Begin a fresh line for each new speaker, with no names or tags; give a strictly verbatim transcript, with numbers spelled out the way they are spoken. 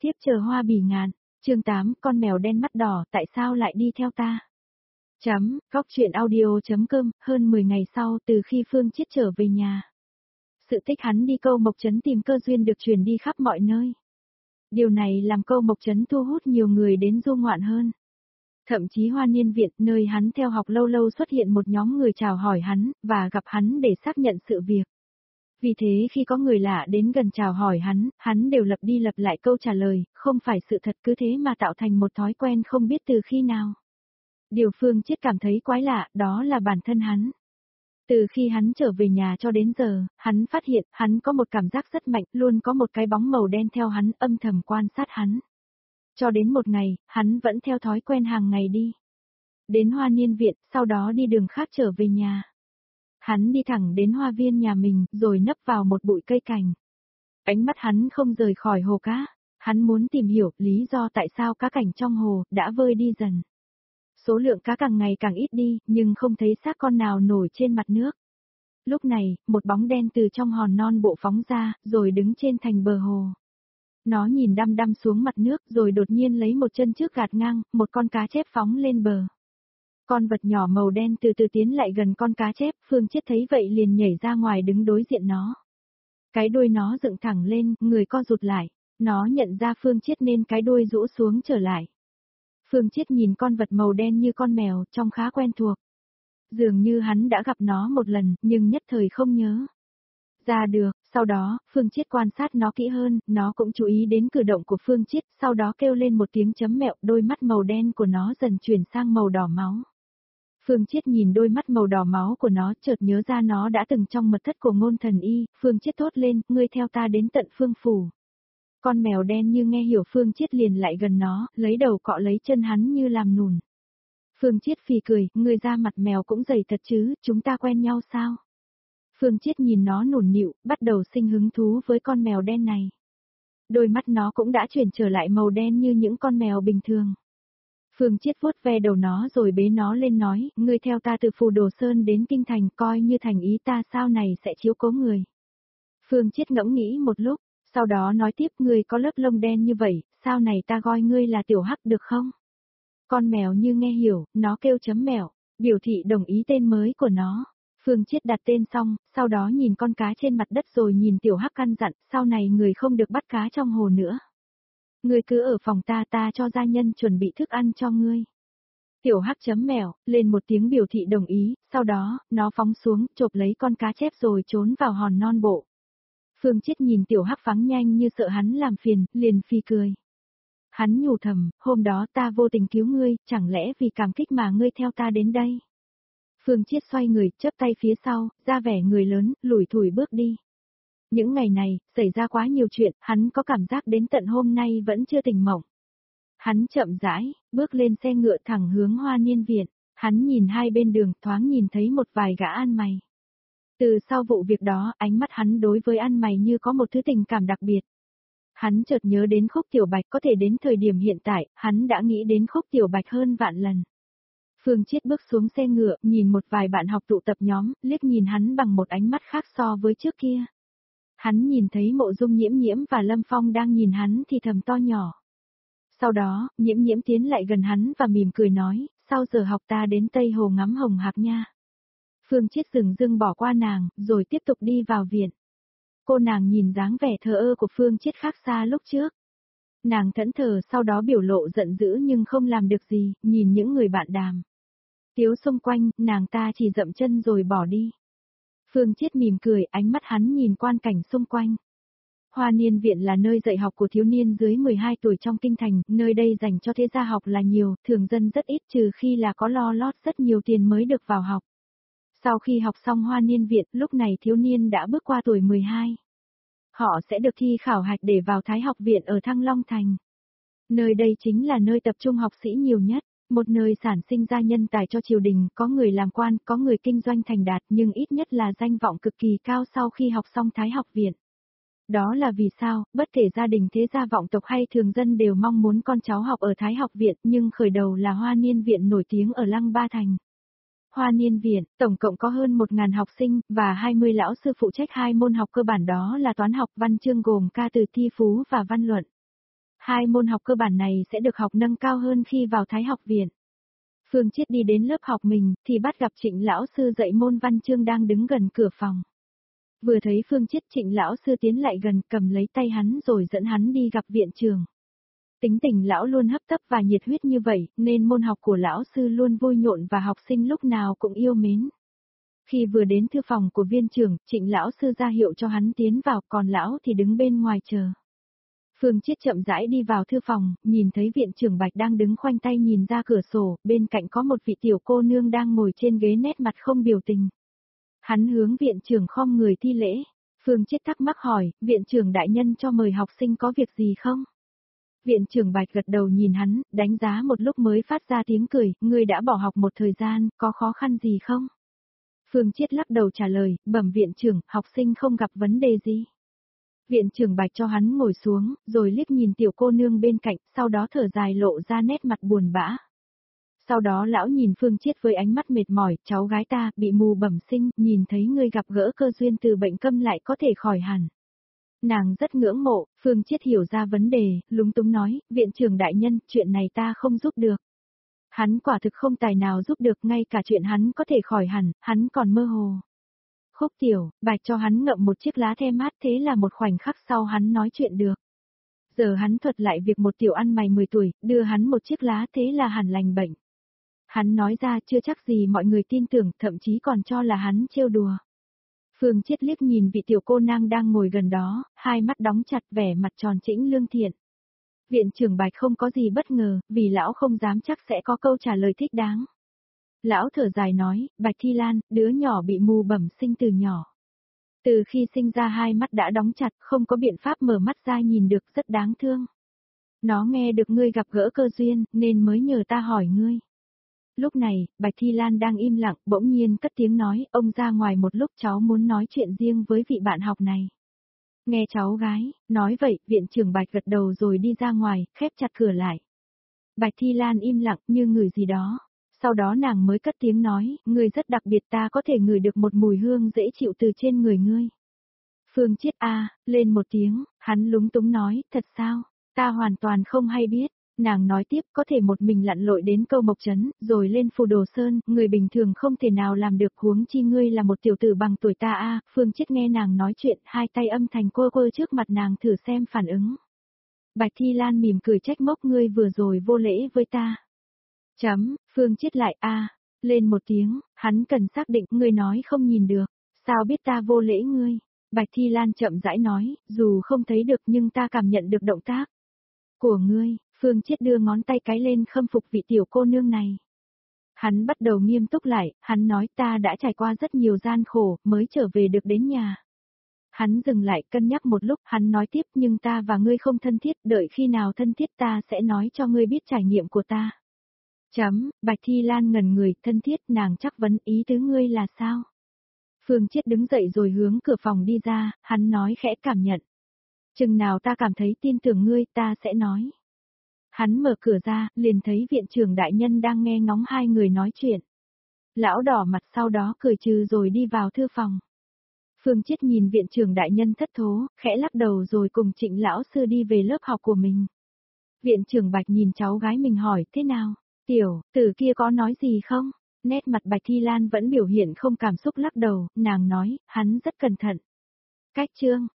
tiếp chờ hoa bỉ ngạn, chương tám, con mèo đen mắt đỏ, tại sao lại đi theo ta? Chấm, góc truyện audio.com, hơn mười ngày sau từ khi Phương Chiết trở về nhà. Sự tích hắn đi Câu Mộc Trấn tìm cơ duyên được truyền đi khắp mọi nơi. Điều này làm Câu Mộc Trấn thu hút nhiều người đến du ngoạn hơn. Thậm chí Hoa Niên Viện, nơi hắn theo học lâu lâu xuất hiện một nhóm người chào hỏi hắn, và gặp hắn để xác nhận sự việc. Vì thế khi có người lạ đến gần chào hỏi hắn, hắn đều lặp đi lặp lại câu trả lời, không phải sự thật cứ thế mà tạo thành một thói quen không biết từ khi nào. Điều Phương Chiết cảm thấy quái lạ, đó là bản thân hắn. Từ khi hắn trở về nhà cho đến giờ, hắn phát hiện, hắn có một cảm giác rất mạnh, luôn có một cái bóng màu đen theo hắn, âm thầm quan sát hắn. Cho đến một ngày, hắn vẫn theo thói quen hàng ngày đi. Đến Hoa Niên Viện, sau đó đi đường khác trở về nhà. Hắn đi thẳng đến hoa viên nhà mình, rồi nấp vào một bụi cây cành. Ánh mắt hắn không rời khỏi hồ cá. Hắn muốn tìm hiểu lý do tại sao cá cảnh trong hồ đã vơi đi dần. Số lượng cá càng ngày càng ít đi, nhưng không thấy xác con nào nổi trên mặt nước. Lúc này, một bóng đen từ trong hòn non bộ phóng ra, rồi đứng trên thành bờ hồ. Nó nhìn đăm đăm xuống mặt nước, rồi đột nhiên lấy một chân trước gạt ngang, một con cá chép phóng lên bờ. Con vật nhỏ màu đen từ từ tiến lại gần con cá chép, Phương Chiết thấy vậy liền nhảy ra ngoài đứng đối diện nó. Cái đuôi nó dựng thẳng lên, người co rụt lại. Nó nhận ra Phương Chiết nên cái đuôi rũ xuống trở lại. Phương Chiết nhìn con vật màu đen như con mèo, trông khá quen thuộc. Dường như hắn đã gặp nó một lần, nhưng nhất thời không nhớ ra được. Sau đó, Phương Chiết quan sát nó kỹ hơn, nó cũng chú ý đến cử động của Phương Chiết, sau đó kêu lên một tiếng chấm mẹo, đôi mắt màu đen của nó dần chuyển sang màu đỏ máu. Phương Chiết nhìn đôi mắt màu đỏ máu của nó, chợt nhớ ra nó đã từng trong mật thất của Ngôn Thần Y. Phương Chiết thốt lên, ngươi theo ta đến tận Phương phủ. Con mèo đen như nghe hiểu Phương Chiết liền lại gần nó, lấy đầu cọ lấy chân hắn như làm nùn. Phương Chiết phì cười, ngươi da mặt mèo cũng dày thật chứ, chúng ta quen nhau sao? Phương Chiết nhìn nó nủn nịu, bắt đầu sinh hứng thú với con mèo đen này. Đôi mắt nó cũng đã chuyển trở lại màu đen như những con mèo bình thường. Phương Chiết vuốt ve đầu nó rồi bế nó lên nói, ngươi theo ta từ Phù Đồ Sơn đến Kinh Thành, coi như thành ý ta sau này sẽ chiếu cố người. Phương Chiết ngẫm nghĩ một lúc, sau đó nói tiếp, ngươi có lớp lông đen như vậy, sau này ta gọi ngươi là Tiểu Hắc được không? Con mèo như nghe hiểu, nó kêu chấm mèo, biểu thị đồng ý tên mới của nó. Phương Chiết đặt tên xong, sau đó nhìn con cá trên mặt đất rồi nhìn Tiểu Hắc căn dặn, sau này người không được bắt cá trong hồ nữa. Ngươi cứ ở phòng ta, ta cho gia nhân chuẩn bị thức ăn cho ngươi. Tiểu Hắc chấm mèo, lên một tiếng biểu thị đồng ý, sau đó, nó phóng xuống, chộp lấy con cá chép rồi trốn vào hòn non bộ. Phương Chiết nhìn Tiểu Hắc phóng nhanh như sợ hắn làm phiền, liền phì cười. Hắn nhủ thầm, hôm đó ta vô tình cứu ngươi, chẳng lẽ vì cảm kích mà ngươi theo ta đến đây? Phương Chiết xoay người, chớp tay phía sau, ra vẻ người lớn, lủi thủi bước đi. Những ngày này, xảy ra quá nhiều chuyện, hắn có cảm giác đến tận hôm nay vẫn chưa tỉnh mộng. Hắn chậm rãi, bước lên xe ngựa thẳng hướng Hoa Niên Viện, hắn nhìn hai bên đường, thoáng nhìn thấy một vài gã ăn mày. Từ sau vụ việc đó, ánh mắt hắn đối với ăn mày như có một thứ tình cảm đặc biệt. Hắn chợt nhớ đến Khúc Tiểu Bạch, có thể đến thời điểm hiện tại, hắn đã nghĩ đến Khúc Tiểu Bạch hơn vạn lần. Phương Chiết bước xuống xe ngựa, nhìn một vài bạn học tụ tập nhóm, liếc nhìn hắn bằng một ánh mắt khác so với trước kia. Hắn nhìn thấy Mộ Dung Nhiễm Nhiễm và Lâm Phong đang nhìn hắn thì thầm to nhỏ. Sau đó, Nhiễm Nhiễm tiến lại gần hắn và mỉm cười nói, sau giờ học ta đến Tây Hồ ngắm hồng hạc nha. Phương Chiết dừng dưng bỏ qua nàng, rồi tiếp tục đi vào viện. Cô nàng nhìn dáng vẻ thờ ơ của Phương Chiết khác xa lúc trước. Nàng thẫn thờ sau đó biểu lộ giận dữ nhưng không làm được gì, nhìn những người bạn đàm tiếu xung quanh, nàng ta chỉ dậm chân rồi bỏ đi. Phương Chiết mỉm cười, ánh mắt hắn nhìn quan cảnh xung quanh. Hoa Niên Viện là nơi dạy học của thiếu niên dưới mười hai tuổi trong kinh thành, nơi đây dành cho thế gia học là nhiều, thường dân rất ít trừ khi là có lo lót rất nhiều tiền mới được vào học. Sau khi học xong Hoa Niên Viện, lúc này thiếu niên đã bước qua tuổi mười hai. Họ sẽ được thi khảo hạch để vào Thái học viện ở Thăng Long Thành. Nơi đây chính là nơi tập trung học sĩ nhiều nhất. Một nơi sản sinh ra nhân tài cho triều đình, có người làm quan, có người kinh doanh thành đạt, nhưng ít nhất là danh vọng cực kỳ cao sau khi học xong Thái học viện. Đó là vì sao, bất kể gia đình thế gia vọng tộc hay thường dân đều mong muốn con cháu học ở Thái học viện, nhưng khởi đầu là Hoa Niên Viện nổi tiếng ở Lăng Ba Thành. Hoa Niên Viện, tổng cộng có hơn một nghìn học sinh, và hai mươi lão sư phụ trách hai môn học cơ bản đó là toán học, văn chương gồm ca từ, thi phú và văn luận. Hai môn học cơ bản này sẽ được học nâng cao hơn khi vào Thái học viện. Phương Chiết đi đến lớp học mình, thì bắt gặp Trịnh lão sư dạy môn văn chương đang đứng gần cửa phòng. Vừa thấy Phương Chiết, Trịnh lão sư tiến lại gần, cầm lấy tay hắn rồi dẫn hắn đi gặp viện trưởng. Tính tình lão luôn hấp tấp và nhiệt huyết như vậy, nên môn học của lão sư luôn vui nhộn và học sinh lúc nào cũng yêu mến. Khi vừa đến thư phòng của viên trưởng, Trịnh lão sư ra hiệu cho hắn tiến vào, còn lão thì đứng bên ngoài chờ. Phương Chiết chậm rãi đi vào thư phòng, nhìn thấy viện trưởng Bạch đang đứng khoanh tay nhìn ra cửa sổ, bên cạnh có một vị tiểu cô nương đang ngồi trên ghế nét mặt không biểu tình. Hắn hướng viện trưởng khom người thi lễ. Phương Chiết thắc mắc hỏi, viện trưởng đại nhân cho mời học sinh có việc gì không? Viện trưởng Bạch gật đầu nhìn hắn, đánh giá một lúc mới phát ra tiếng cười, ngươi đã bỏ học một thời gian, có khó khăn gì không? Phương Chiết lắc đầu trả lời, bẩm viện trưởng, học sinh không gặp vấn đề gì. Viện trưởng Bạch cho hắn ngồi xuống, rồi liếc nhìn tiểu cô nương bên cạnh, sau đó thở dài lộ ra nét mặt buồn bã. Sau đó lão nhìn Phương Chiết với ánh mắt mệt mỏi, cháu gái ta, bị mù bẩm sinh, nhìn thấy ngươi gặp gỡ cơ duyên từ bệnh câm lại có thể khỏi hẳn. Nàng rất ngưỡng mộ, Phương Chiết hiểu ra vấn đề, lúng túng nói, viện trưởng đại nhân, chuyện này ta không giúp được. Hắn quả thực không tài nào giúp được, ngay cả chuyện hắn có thể khỏi hẳn, hắn còn mơ hồ. Khúc tiểu, Bạch cho hắn ngậm một chiếc lá the mát, thế là một khoảnh khắc sau hắn nói chuyện được. Giờ hắn thuật lại việc một tiểu ăn mày mười tuổi, đưa hắn một chiếc lá, thế là hẳn lành bệnh. Hắn nói ra chưa chắc gì mọi người tin tưởng, thậm chí còn cho là hắn trêu đùa. Phương Chiết liếc nhìn vị tiểu cô nương đang ngồi gần đó, hai mắt đóng chặt, vẻ mặt tròn trĩnh lương thiện. Viện trưởng Bạch không có gì bất ngờ, vì lão không dám chắc sẽ có câu trả lời thích đáng. Lão thở dài nói, Bạch Thi Lan, đứa nhỏ bị mù bẩm sinh từ nhỏ. Từ khi sinh ra hai mắt đã đóng chặt, không có biện pháp mở mắt ra nhìn được, rất đáng thương. Nó nghe được ngươi gặp gỡ cơ duyên, nên mới nhờ ta hỏi ngươi. Lúc này, Bạch Thi Lan đang im lặng, bỗng nhiên cất tiếng nói, ông ra ngoài một lúc, cháu muốn nói chuyện riêng với vị bạn học này. Nghe cháu gái, nói vậy, viện trưởng Bạch gật đầu rồi đi ra ngoài, khép chặt cửa lại. Bạch Thi Lan im lặng như ngửi gì đó. Sau đó nàng mới cất tiếng nói, ngươi rất đặc biệt, ta có thể ngửi được một mùi hương dễ chịu từ trên người ngươi. Phương Chiết a, lên một tiếng, hắn lúng túng nói, thật sao, ta hoàn toàn không hay biết. Nàng nói tiếp, có thể một mình lặn lội đến Câu Mộc Trấn, rồi lên Phù Đồ Sơn, người bình thường không thể nào làm được, huống chi ngươi là một tiểu tử bằng tuổi ta a. Phương Chiết nghe nàng nói chuyện, hai tay âm thành quơ quơ trước mặt nàng thử xem phản ứng. Bạch Thi Lan mỉm cười trách móc, ngươi vừa rồi vô lễ với ta. Chấm, Phương Chiết lại a, lên một tiếng, hắn cần xác định, ngươi nói không nhìn được, sao biết ta vô lễ ngươi. Bạch Thi Lan chậm rãi nói, dù không thấy được nhưng ta cảm nhận được động tác của ngươi. Phương Chiết đưa ngón tay cái lên khâm phục vị tiểu cô nương này. Hắn bắt đầu nghiêm túc lại, hắn nói ta đã trải qua rất nhiều gian khổ, mới trở về được đến nhà. Hắn dừng lại cân nhắc một lúc, hắn nói tiếp, nhưng ta và ngươi không thân thiết, đợi khi nào thân thiết ta sẽ nói cho ngươi biết trải nghiệm của ta. Chấm, Bạch Thi Lan ngẩn người, thân thiết, nàng chắc vấn ý tứ ngươi là sao? Phương Chiết đứng dậy rồi hướng cửa phòng đi ra, hắn nói khẽ, cảm nhận. Chừng nào ta cảm thấy tin tưởng ngươi, ta sẽ nói. Hắn mở cửa ra, liền thấy viện trưởng đại nhân đang nghe ngóng hai người nói chuyện. Lão đỏ mặt sau đó cười trừ rồi đi vào thư phòng. Phương Chiết nhìn viện trưởng đại nhân thất thố, khẽ lắc đầu rồi cùng Trịnh lão sư đi về lớp học của mình. Viện trưởng Bạch nhìn cháu gái mình hỏi, thế nào? Tiểu, tử kia có nói gì không? Nét mặt Bạch Thi Lan vẫn biểu hiện không cảm xúc, lắc đầu, nàng nói, hắn rất cẩn thận. Cách chương